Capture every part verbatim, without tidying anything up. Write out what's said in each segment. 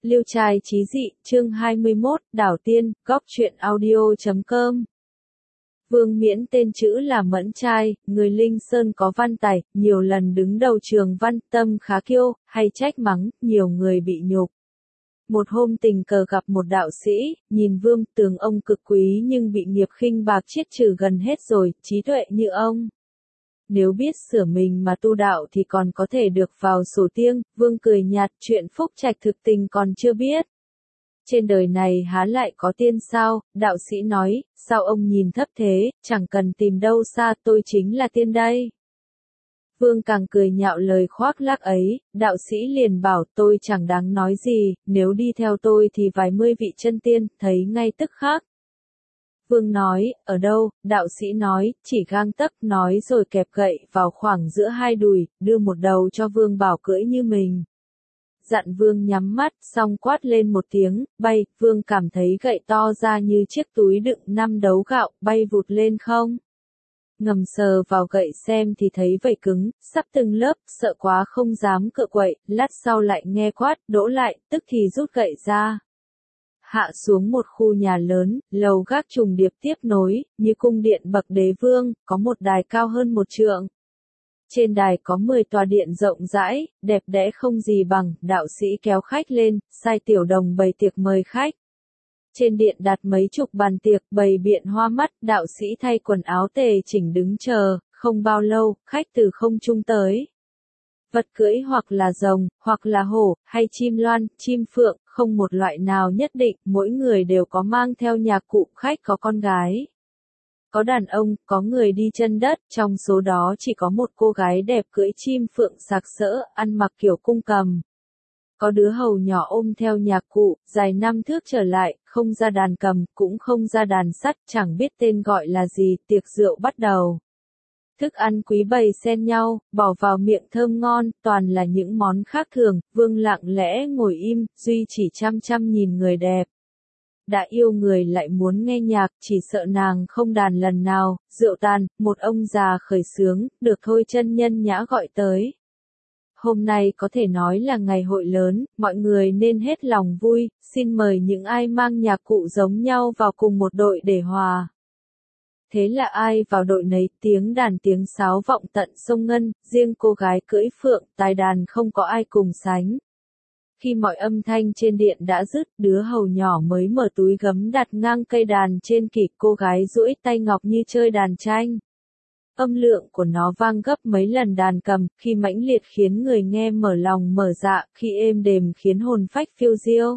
Liêu trai chí dị, chương hai mươi mốt, Đảo Tiên, góc truyện audio chấm com. Vương Miễn tên chữ là Mẫn Trai, người Linh Sơn có văn tài, nhiều lần đứng đầu trường văn, tâm khá kiêu, hay trách mắng, nhiều người bị nhục. Một hôm tình cờ gặp một đạo sĩ, nhìn Vương tưởng ông cực quý nhưng bị nghiệp khinh bạc chiết trừ gần hết rồi, trí tuệ như ông. Nếu biết sửa mình mà tu đạo thì còn có thể được vào sổ tiêng. Vương cười nhạt, chuyện phúc trạch thực tình còn chưa biết. Trên đời này há lại có tiên sao? Đạo sĩ nói, sao ông nhìn thấp thế, chẳng cần tìm đâu xa, tôi chính là tiên đây. Vương càng cười nhạo lời khoác lác ấy, đạo sĩ liền bảo tôi chẳng đáng nói gì, nếu đi theo tôi thì vài mươi vị chân tiên, thấy ngay tức khắc. Vương nói, ở đâu? Đạo sĩ nói, chỉ gang tấc, nói rồi kẹp gậy vào khoảng giữa hai đùi, đưa một đầu cho Vương bảo cưỡi như mình. Dặn Vương nhắm mắt, xong quát lên một tiếng, bay, Vương cảm thấy gậy to ra như chiếc túi đựng năm đấu gạo, bay vụt lên không. Ngầm sờ vào gậy xem thì thấy vảy cứng, sắp từng lớp, sợ quá không dám cựa quậy, lát sau lại nghe quát, đỗ lại, tức thì rút gậy ra. Hạ xuống một khu nhà lớn, lầu gác trùng điệp tiếp nối, như cung điện bậc đế vương, có một đài cao hơn một trượng. Trên đài có mười tòa điện rộng rãi, đẹp đẽ không gì bằng, đạo sĩ kéo khách lên, sai tiểu đồng bày tiệc mời khách. Trên điện đặt mấy chục bàn tiệc, bày biện hoa mắt, đạo sĩ thay quần áo tề chỉnh đứng chờ, không bao lâu, khách từ không trung tới. Vật cưỡi hoặc là rồng, hoặc là hổ, hay chim loan, chim phượng, không một loại nào nhất định, mỗi người đều có mang theo nhạc cụ, khách có con gái. Có đàn ông, có người đi chân đất, trong số đó chỉ có một cô gái đẹp cưỡi chim phượng sặc sỡ, ăn mặc kiểu cung cầm. Có đứa hầu nhỏ ôm theo nhạc cụ, dài năm thước trở lại, không ra đàn cầm, cũng không ra đàn sắt, chẳng biết tên gọi là gì, tiệc rượu bắt đầu. Thức ăn quý bày xen nhau, bỏ vào miệng thơm ngon, toàn là những món khác thường, Vương lặng lẽ ngồi im, duy chỉ chăm chăm nhìn người đẹp. Đã yêu người lại muốn nghe nhạc, chỉ sợ nàng không đàn lần nào, rượu tàn, một ông già khởi sướng, được thôi chân nhân nhã gọi tới. Hôm nay có thể nói là ngày hội lớn, mọi người nên hết lòng vui, xin mời những ai mang nhạc cụ giống nhau vào cùng một đội để hòa. Thế là ai vào đội nấy, tiếng đàn tiếng sáo vọng tận sông Ngân, riêng cô gái cưỡi phượng, tài đàn không có ai cùng sánh. Khi mọi âm thanh trên điện đã dứt, đứa hầu nhỏ mới mở túi gấm đặt ngang cây đàn trên kỷ, cô gái duỗi tay ngọc như chơi đàn tranh. Âm lượng của nó vang gấp mấy lần đàn cầm, khi mãnh liệt khiến người nghe mở lòng mở dạ, khi êm đềm khiến hồn phách phiêu diêu.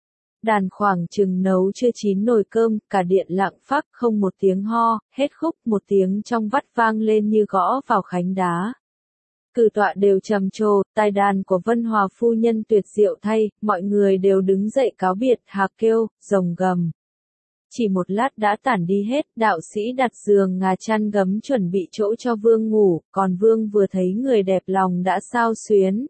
Đàn khoảng chừng nấu chưa chín nồi cơm, cả điện lặng phắc, không một tiếng ho, hết khúc, một tiếng trong vắt vang lên như gõ vào khánh đá. Cử tọa đều trầm trồ, tài đàn của Vân Hòa phu nhân tuyệt diệu thay, mọi người đều đứng dậy cáo biệt, hạc kêu, rồng gầm. Chỉ một lát đã tản đi hết, đạo sĩ đặt giường ngà chăn gấm chuẩn bị chỗ cho Vương ngủ, còn Vương vừa thấy người đẹp lòng đã xao xuyến.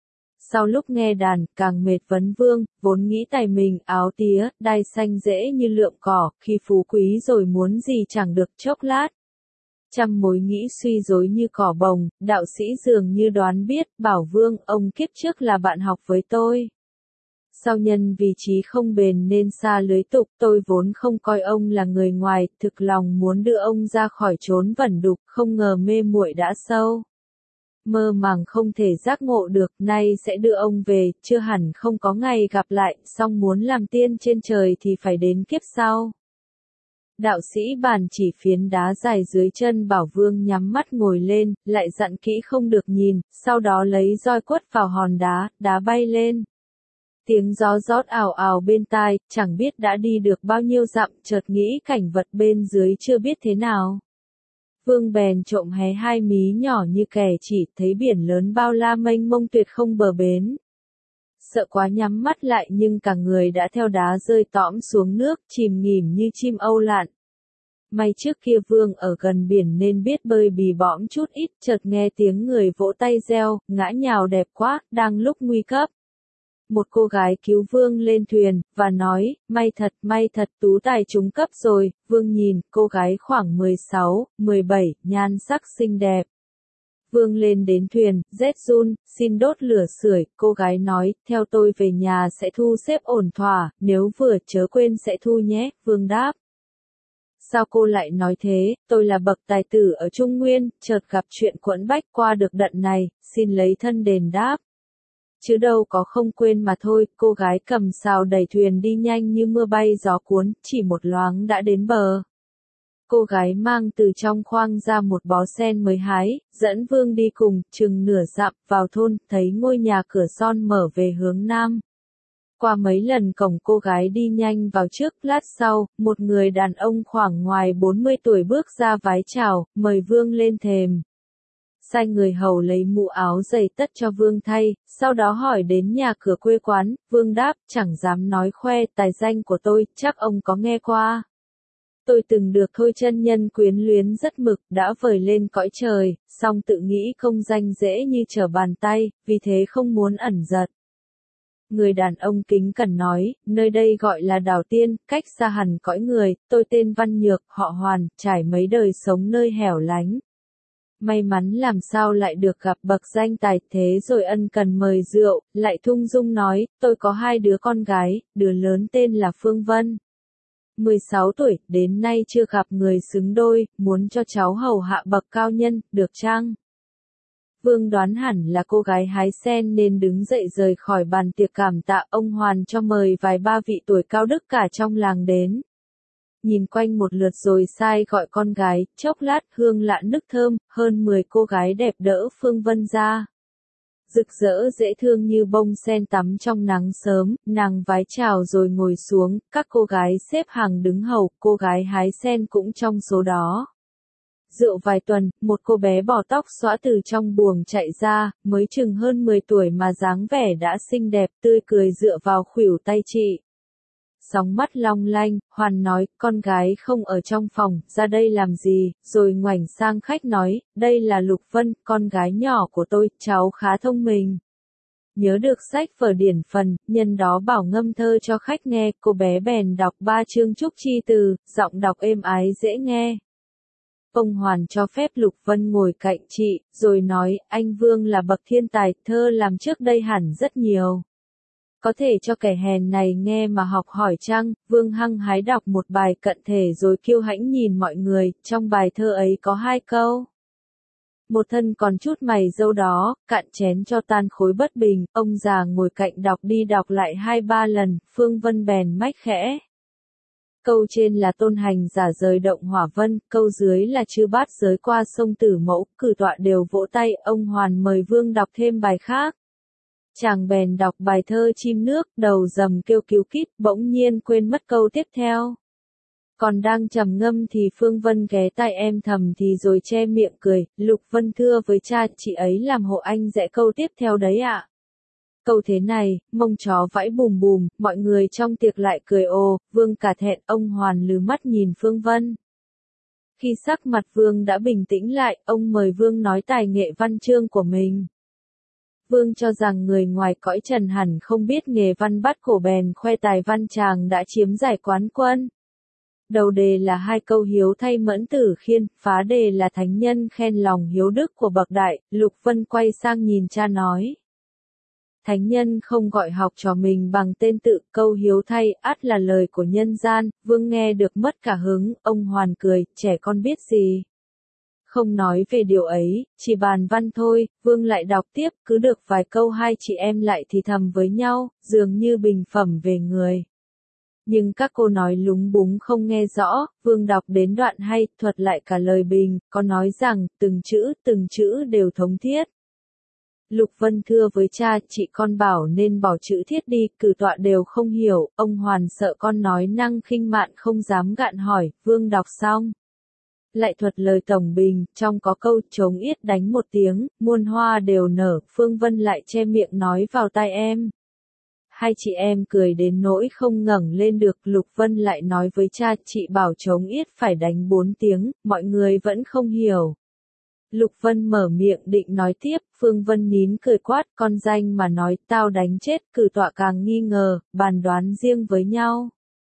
Sau lúc nghe đàn, càng mệt vấn Vương, vốn nghĩ tài mình áo tía, đai xanh dễ như lượm cỏ, khi phú quý rồi muốn gì chẳng được chốc lát. Trăm mối nghĩ suy rối như cỏ bồng, đạo sĩ dường như đoán biết, bảo Vương, ông kiếp trước là bạn học với tôi. Sau nhân vì trí không bền nên xa lưới tục, tôi vốn không coi ông là người ngoài, thực lòng muốn đưa ông ra khỏi chốn vẩn đục, không ngờ mê muội đã sâu. Mơ màng không thể giác ngộ được, nay sẽ đưa ông về, chưa hẳn không có ngày gặp lại, song muốn làm tiên trên trời thì phải đến kiếp sau. Đạo sĩ bàn chỉ phiến đá dài dưới chân bảo Vương nhắm mắt ngồi lên, lại dặn kỹ không được nhìn, sau đó lấy roi quất vào hòn đá, đá bay lên. Tiếng gió rót ào ào bên tai, chẳng biết đã đi được bao nhiêu dặm, chợt nghĩ cảnh vật bên dưới chưa biết thế nào. Vương bèn trộm hé hai mí nhỏ như kẻ chỉ, thấy biển lớn bao la mênh mông tuyệt không bờ bến. Sợ quá nhắm mắt lại nhưng cả người đã theo đá rơi tõm xuống nước, chìm nghỉm như chim âu lạn. May trước kia Vương ở gần biển nên biết bơi bì bõm chút ít, chợt nghe tiếng người vỗ tay reo, ngã nhào đẹp quá, đang lúc nguy cấp. Một cô gái cứu Vương lên thuyền, và nói, may thật, may thật, tú tài trúng cấp rồi. Vương nhìn, cô gái khoảng mười sáu, mười bảy, nhan sắc xinh đẹp. Vương lên đến thuyền, rét run, xin đốt lửa sưởi, cô gái nói, theo tôi về nhà sẽ thu xếp ổn thỏa, nếu vừa chớ quên sẽ thu nhé, Vương đáp. Sao cô lại nói thế, tôi là bậc tài tử ở Trung Nguyên, chợt gặp chuyện quẫn bách qua được đận này, xin lấy thân đền đáp. Chứ đâu có không quên mà thôi, cô gái cầm sào đẩy thuyền đi nhanh như mưa bay gió cuốn, chỉ một loáng đã đến bờ. Cô gái mang từ trong khoang ra một bó sen mới hái, dẫn Vương đi cùng, chừng nửa dặm, vào thôn, thấy ngôi nhà cửa son mở về hướng nam. Qua mấy lần cổng cô gái đi nhanh vào trước, lát sau, một người đàn ông khoảng ngoài bốn mươi tuổi bước ra vái chào, mời Vương lên thềm. Sai người hầu lấy mũ áo giày tất cho Vương thay, sau đó hỏi đến nhà cửa quê quán, Vương đáp, chẳng dám nói khoe tài danh của tôi, chắc ông có nghe qua. Tôi từng được Thôi Chân Nhân quyến luyến rất mực, đã vời lên cõi trời, song tự nghĩ công danh dễ như trở bàn tay, vì thế không muốn ẩn giật. Người đàn ông kính cẩn nói, nơi đây gọi là Đảo Tiên, cách xa hẳn cõi người, tôi tên Văn Nhược, họ Hoàn, trải mấy đời sống nơi hẻo lánh. May mắn làm sao lại được gặp bậc danh tài thế rồi ân cần mời rượu, lại thung dung nói, tôi có hai đứa con gái, đứa lớn tên là Phương Vân. mười sáu tuổi, đến nay chưa gặp người xứng đôi, muốn cho cháu hầu hạ bậc cao nhân, được chăng? Vương đoán hẳn là cô gái hái sen nên đứng dậy rời khỏi bàn tiệc cảm tạ ông Hoàn cho mời vài ba vị tuổi cao đức cả trong làng đến. Nhìn quanh một lượt rồi sai gọi con gái, chốc lát hương lạ nức thơm, hơn mười cô gái đẹp đỡ Phương Vân ra. Rực rỡ dễ thương như bông sen tắm trong nắng sớm, nàng vái chào rồi ngồi xuống, các cô gái xếp hàng đứng hầu, cô gái hái sen cũng trong số đó. Rượu vài tuần, một cô bé bỏ tóc xõa từ trong buồng chạy ra, mới chừng hơn mười tuổi mà dáng vẻ đã xinh đẹp, tươi cười dựa vào khuỷu tay chị. Sóng mắt long lanh, Hoàn nói, con gái không ở trong phòng, ra đây làm gì, rồi ngoảnh sang khách nói, đây là Lục Vân, con gái nhỏ của tôi, cháu khá thông minh. Nhớ được sách vở điển phần, nhân đó bảo ngâm thơ cho khách nghe, cô bé bèn đọc ba chương Trúc Chi Từ, giọng đọc êm ái dễ nghe. Ông Hoàn cho phép Lục Vân ngồi cạnh chị, rồi nói, anh Vương là bậc thiên tài, thơ làm trước đây hẳn rất nhiều. Có thể cho kẻ hèn này nghe mà học hỏi chăng? Vương hăng hái đọc một bài cận thể rồi kiêu hãnh nhìn mọi người, trong bài thơ ấy có hai câu. Một thân còn chút mày râu đó, cạn chén cho tan khối bất bình, ông già ngồi cạnh đọc đi đọc lại hai ba lần, Phương Vân bèn mách khẽ. Câu trên là tôn hành giả rời động hỏa vân, câu dưới là chư bát giới qua sông Tử Mẫu, cử tọa đều vỗ tay, ông Hoàn mời Vương đọc thêm bài khác. Chàng bèn đọc bài thơ chim nước, đầu rầm kêu cứu kít, bỗng nhiên quên mất câu tiếp theo. Còn đang trầm ngâm thì Phương Vân ghé tai em thầm thì rồi che miệng cười, Lục Vân thưa với cha, chị ấy làm hộ anh dạy câu tiếp theo đấy ạ. Câu thế này, mông chó vẫy bùm bùm, mọi người trong tiệc lại cười ồ, Vương cả thẹn, ông Hoàn lừ mắt nhìn Phương Vân. Khi sắc mặt Vương đã bình tĩnh lại, ông mời Vương nói tài nghệ văn chương của mình. Vương cho rằng người ngoài cõi trần hẳn không biết nghề văn bắt cổ bèn khoe tài văn chàng đã chiếm giải quán quân. Đầu đề là hai câu hiếu thay mẫn tử khiên, phá đề là thánh nhân khen lòng hiếu đức của bậc đại, Lục Vân quay sang nhìn cha nói. Thánh nhân không gọi học trò mình bằng tên tự, câu hiếu thay, ắt là lời của nhân gian, Vương nghe được mất cả hứng, ông Hoàn cười, trẻ con biết gì. Không nói về điều ấy, chỉ bàn văn thôi, Vương lại đọc tiếp, cứ được vài câu hai chị em lại thì thầm với nhau, dường như bình phẩm về người. Nhưng các cô nói lúng búng không nghe rõ, Vương đọc đến đoạn hay, thuật lại cả lời bình, có nói rằng, từng chữ, từng chữ đều thống thiết. Lục Vân thưa với cha, chị con bảo nên bỏ chữ thiết đi, cử tọa đều không hiểu, ông Hoàn sợ con nói năng khinh mạn không dám gạn hỏi, Vương đọc xong. Lại thuật lời tổng bình, trong có câu trống yết đánh một tiếng, muôn hoa đều nở, Phương Vân lại che miệng nói vào tai em. Hai chị em cười đến nỗi không ngẩng lên được, Lục Vân lại nói với cha, chị bảo trống yết phải đánh bốn tiếng, mọi người vẫn không hiểu. Lục Vân mở miệng định nói tiếp, Phương Vân nín cười quát, con danh mà nói, tao đánh chết, cử tọa càng nghi ngờ, bàn đoán riêng với nhau.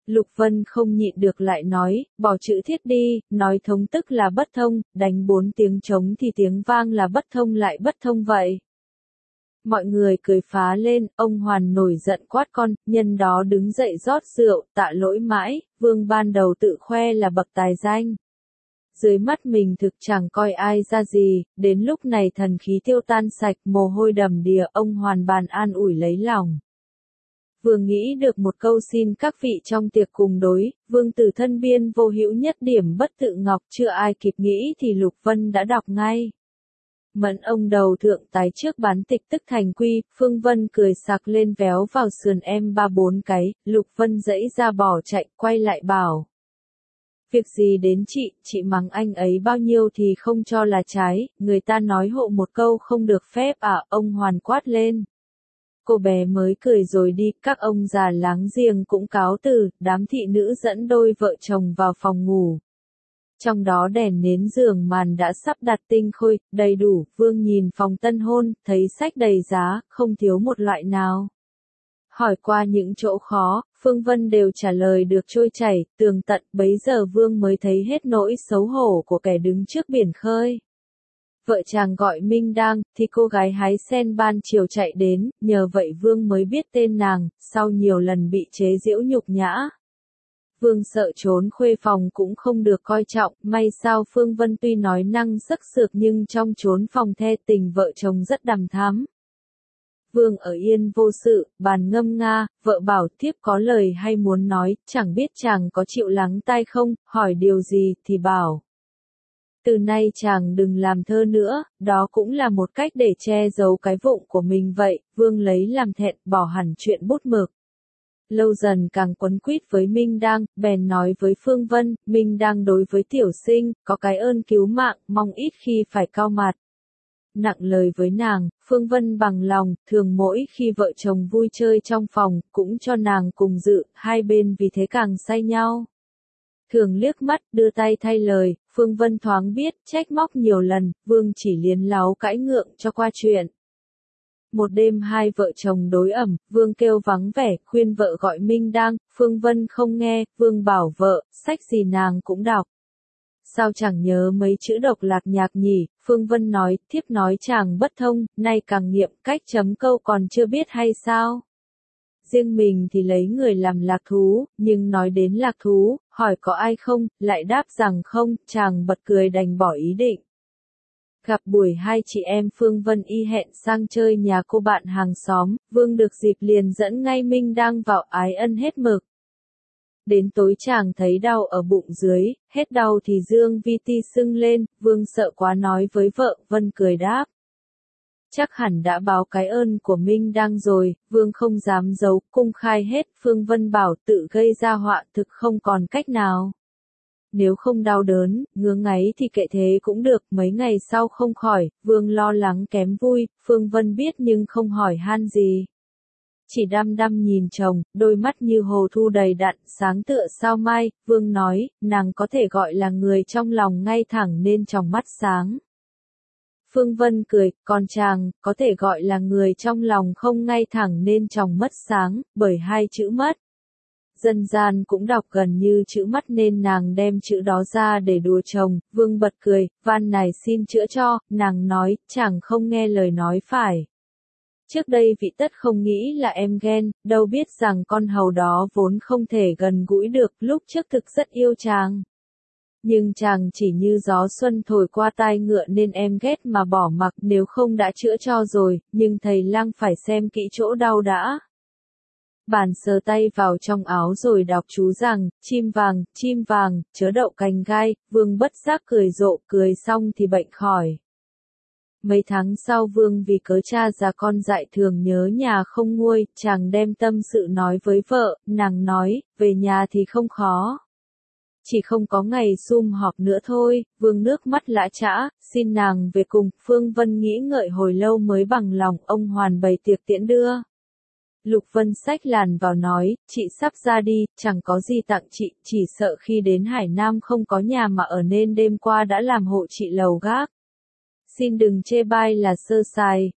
Lục Vân không nhịn được lại nói, bỏ chữ thiết đi, nói thống tức là bất thông, đánh bốn tiếng trống thì tiếng vang là bất thông lại bất thông vậy. Mọi người cười phá lên, ông Hoàn nổi giận quát con, nhân đó đứng dậy rót rượu, tạ lỗi mãi, Vương ban đầu tự khoe là bậc tài danh. Dưới mắt mình thực chẳng coi ai ra gì, đến lúc này thần khí tiêu tan sạch, mồ hôi đầm đìa, ông Hoàn bàn an ủi lấy lòng. Vừa nghĩ được một câu xin các vị trong tiệc cùng đối, Vương tử thân biên vô hữu nhất điểm bất tự ngọc, chưa ai kịp nghĩ thì Lục Vân đã đọc ngay. Mẫn ông đầu thượng tái trước bán tịch tức thành quy, Phương Vân cười sặc lên véo vào sườn em ba bốn cái, Lục Vân dãy ra bỏ chạy, quay lại bảo. Việc gì đến chị, chị mắng anh ấy bao nhiêu thì không cho là trái, người ta nói hộ một câu không được phép à, ông Hoàn quát lên. Cô bé mới cười rồi đi, các ông già láng giềng cũng cáo từ, đám thị nữ dẫn đôi vợ chồng vào phòng ngủ. Trong đó đèn nến giường màn đã sắp đặt tinh khôi, đầy đủ, Vương nhìn phòng tân hôn, thấy sách đầy giá, không thiếu một loại nào. Hỏi qua những chỗ khó, Phương Vân đều trả lời được trôi chảy, tường tận, bấy giờ Vương mới thấy hết nỗi xấu hổ của kẻ đứng trước biển khơi. Vợ chàng gọi Minh Đang, thì cô gái hái sen ban chiều chạy đến, nhờ vậy Vương mới biết tên nàng, sau nhiều lần bị chế giễu nhục nhã. Vương sợ trốn khuê phòng cũng không được coi trọng, may sao Phương Vân tuy nói năng sắc sược nhưng trong trốn phòng the tình vợ chồng rất đằm thắm. Vương ở yên vô sự, bàn ngâm nga, vợ bảo thiếp có lời hay muốn nói, chẳng biết chàng có chịu lắng tai không, hỏi điều gì thì bảo. Từ nay chàng đừng làm thơ nữa, đó cũng là một cách để che giấu cái vụng của mình vậy, Vương lấy làm thẹn, bỏ hẳn chuyện bút mực. Lâu dần càng quấn quýt với Minh Đang, bèn nói với Phương Vân, Minh Đang đối với tiểu sinh, có cái ơn cứu mạng, mong ít khi phải cau mặt. Nặng lời với nàng, Phương Vân bằng lòng, thường mỗi khi vợ chồng vui chơi trong phòng, cũng cho nàng cùng dự, hai bên vì thế càng say nhau. Thường liếc mắt, đưa tay thay lời, Phương Vân thoáng biết, trách móc nhiều lần, Vương chỉ liến láu cãi ngượng cho qua chuyện. Một đêm hai vợ chồng đối ẩm, Vương kêu vắng vẻ, khuyên vợ gọi Minh Đang, Phương Vân không nghe, Vương bảo vợ, sách gì nàng cũng đọc. Sao chẳng nhớ mấy chữ độc lạc nhạc nhỉ, Phương Vân nói, thiếp nói chàng bất thông, nay càng nghiệm cách chấm câu còn chưa biết hay sao. Riêng mình thì lấy người làm lạc thú, nhưng nói đến lạc thú, hỏi có ai không, lại đáp rằng không, chàng bật cười đành bỏ ý định. Gặp buổi hai chị em Phương Vân y hẹn sang chơi nhà cô bạn hàng xóm, Vương được dịp liền dẫn ngay Minh Đang vào ái ân hết mực. Đến tối chàng thấy đau ở bụng dưới, hết đau thì dương vi ti sưng lên, Vương sợ quá nói với vợ, Vân cười đáp. Chắc hẳn đã báo cái ơn của Minh Đang rồi, Vương không dám giấu, cung khai hết, Phương Vân bảo tự gây ra họa thực không còn cách nào. Nếu không đau đớn, ngứa ngáy thì kệ thế cũng được, mấy ngày sau không khỏi, Vương lo lắng kém vui, Phương Vân biết nhưng không hỏi han gì. Chỉ đăm đăm nhìn chồng, đôi mắt như hồ thu đầy đặn, sáng tựa sao mai, Vương nói, nàng có thể gọi là người trong lòng ngay thẳng nên trong mắt sáng. Phương Vân cười, còn chàng, có thể gọi là người trong lòng không ngay thẳng nên trong mắt sáng, bởi hai chữ mất. Dân gian cũng đọc gần như chữ mắt nên nàng đem chữ đó ra để đùa chồng, Vương bật cười, van này xin chữa cho, nàng nói, chàng không nghe lời nói phải. Trước đây vị tất không nghĩ là em ghen, đâu biết rằng con hầu đó vốn không thể gần gũi được, lúc trước thực rất yêu chàng. Nhưng chàng chỉ như gió xuân thổi qua tai ngựa nên em ghét mà bỏ mặc, nếu không đã chữa cho rồi, nhưng thầy lang phải xem kỹ chỗ đau đã. Bàn sờ tay vào trong áo rồi đọc chú rằng, chim vàng, chim vàng, chớ đậu cành gai, Vương bất giác cười rộ, cười xong thì bệnh khỏi. Mấy tháng sau Vương vì cớ cha già con dại thường nhớ nhà không nguôi, chàng đem tâm sự nói với vợ, nàng nói, về nhà thì không khó. Chỉ không có ngày sum họp nữa thôi, Vương nước mắt lã chã, xin nàng về cùng, Phương Vân nghĩ ngợi hồi lâu mới bằng lòng, ông Hoàn bày tiệc tiễn đưa. Lục Vân xách làn vào nói, chị sắp ra đi, chẳng có gì tặng chị, chỉ sợ khi đến Hải Nam không có nhà mà ở nên đêm qua đã làm hộ chị lầu gác. Xin đừng chê bai là sơ sài,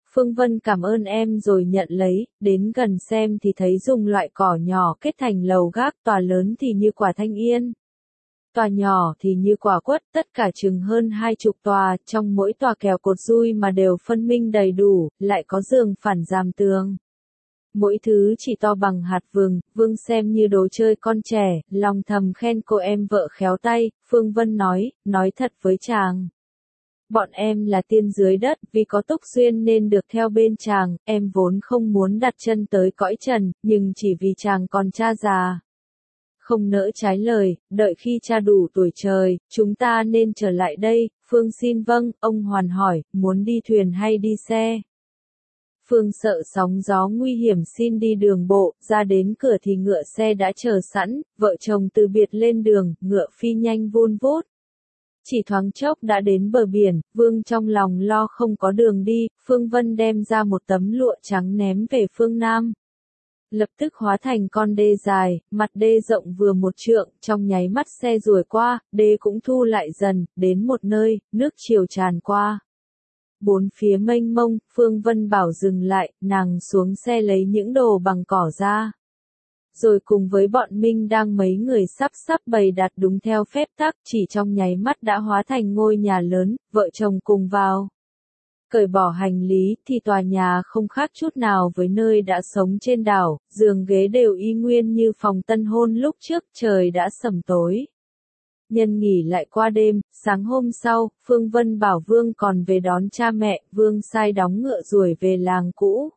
Phương Vân cảm ơn em rồi nhận lấy, đến gần xem thì thấy dùng loại cỏ nhỏ kết thành lầu gác, tòa lớn thì như quả thanh yên. Tòa nhỏ thì như quả quất, tất cả chừng hơn hai chục tòa, trong mỗi tòa kèo cột dui mà đều phân minh đầy đủ, lại có giường phản giàm tường. Mỗi thứ chỉ to bằng hạt vừng, Vương xem như đồ chơi con trẻ, lòng thầm khen cô em vợ khéo tay. Phương Vân nói, nói thật với chàng. Bọn em là tiên dưới đất, vì có túc duyên nên được theo bên chàng, em vốn không muốn đặt chân tới cõi trần, nhưng chỉ vì chàng còn cha già. Không nỡ trái lời, đợi khi cha đủ tuổi trời, chúng ta nên trở lại đây. Phương xin vâng, ông Hoàn hỏi, muốn đi thuyền hay đi xe? Phương sợ sóng gió nguy hiểm xin đi đường bộ, ra đến cửa thì ngựa xe đã chờ sẵn, vợ chồng từ biệt lên đường, ngựa phi nhanh vun vút. Chỉ thoáng chốc đã đến bờ biển, Vương trong lòng lo không có đường đi, Phương Vân đem ra một tấm lụa trắng ném về phương Nam. Lập tức hóa thành con đê dài, mặt đê rộng vừa một trượng, trong nháy mắt xe ruồi qua, đê cũng thu lại dần, đến một nơi, nước triều tràn qua. Bốn phía mênh mông, Phương Vân bảo dừng lại, nàng xuống xe lấy những đồ bằng cỏ ra. Rồi cùng với bọn Minh đang mấy người sắp sắp bày đặt đúng theo phép tắc, chỉ trong nháy mắt đã hóa thành ngôi nhà lớn, vợ chồng cùng vào. Cởi bỏ hành lý thì tòa nhà không khác chút nào với nơi đã sống trên đảo, giường ghế đều y nguyên như phòng tân hôn lúc trước, trời đã sẩm tối. Nhân nghỉ lại qua đêm, sáng hôm sau, Phương Vân bảo Vương còn về đón cha mẹ, Vương sai đóng ngựa ruổi về làng cũ.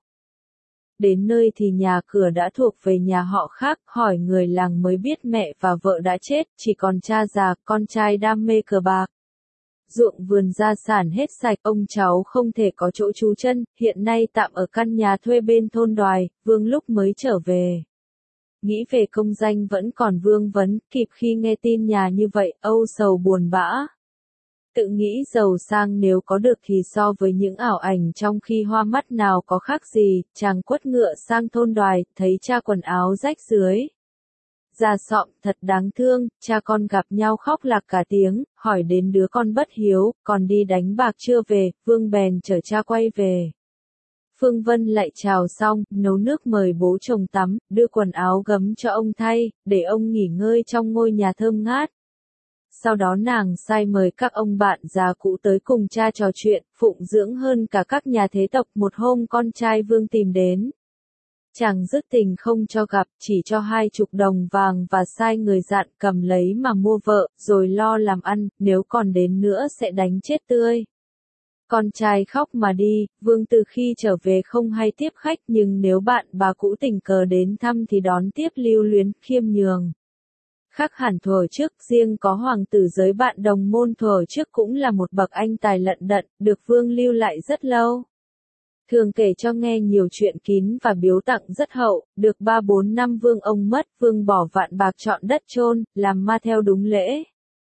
Đến nơi thì nhà cửa đã thuộc về nhà họ khác, hỏi người làng mới biết mẹ và vợ đã chết, chỉ còn cha già, con trai đam mê cờ bạc. Ruộng vườn gia sản hết sạch, ông cháu không thể có chỗ trú chân, hiện nay tạm ở căn nhà thuê bên thôn Đoài, Vương lúc mới trở về. Nghĩ về công danh vẫn còn vương vấn, kịp khi nghe tin nhà như vậy, âu sầu buồn bã. Tự nghĩ giàu sang nếu có được thì so với những ảo ảnh trong khi hoa mắt nào có khác gì, chàng quất ngựa sang thôn Đoài, thấy cha quần áo rách rưới. Già sọm, thật đáng thương, cha con gặp nhau khóc lạc cả tiếng, hỏi đến đứa con bất hiếu, còn đi đánh bạc chưa về, Vương bèn chở cha quay về. Phương Vân lại chào xong, nấu nước mời bố chồng tắm, đưa quần áo gấm cho ông thay, để ông nghỉ ngơi trong ngôi nhà thơm ngát. Sau đó nàng sai mời các ông bạn già cũ tới cùng cha trò chuyện, phụng dưỡng hơn cả các nhà thế tộc. Một hôm con trai Vương tìm đến. Chàng dứt tình không cho gặp, chỉ cho hai chục đồng vàng và sai người dặn cầm lấy mà mua vợ, rồi lo làm ăn, nếu còn đến nữa sẽ đánh chết tươi. Con trai khóc mà đi, Vương từ khi trở về không hay tiếp khách, nhưng nếu bạn bà cũ tình cờ đến thăm thì đón tiếp lưu luyến, khiêm nhường. Khác hẳn thuở trước, riêng có hoàng tử giới bạn đồng môn thuở trước cũng là một bậc anh tài lận đận, được Vương lưu lại rất lâu. Thường kể cho nghe nhiều chuyện kín và biếu tặng rất hậu, được ba bốn năm Vương ông mất, Vương bỏ vạn bạc chọn đất chôn, làm ma theo đúng lễ.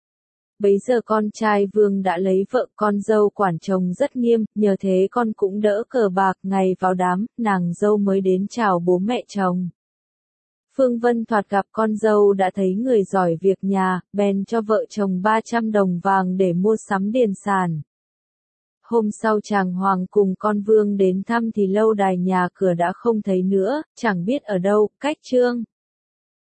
Bấy giờ con trai Vương đã lấy vợ, con dâu quản chồng rất nghiêm, nhờ thế con cũng đỡ cờ bạc, ngày vào đám, nàng dâu mới đến chào bố mẹ chồng. Phương Vân thoạt gặp con dâu đã thấy người giỏi việc nhà, bèn cho vợ chồng ba trăm đồng vàng để mua sắm điền sản. Hôm sau chàng hoàng cùng con Vương đến thăm thì lâu đài nhà cửa đã không thấy nữa, chẳng biết ở đâu, cách Trương.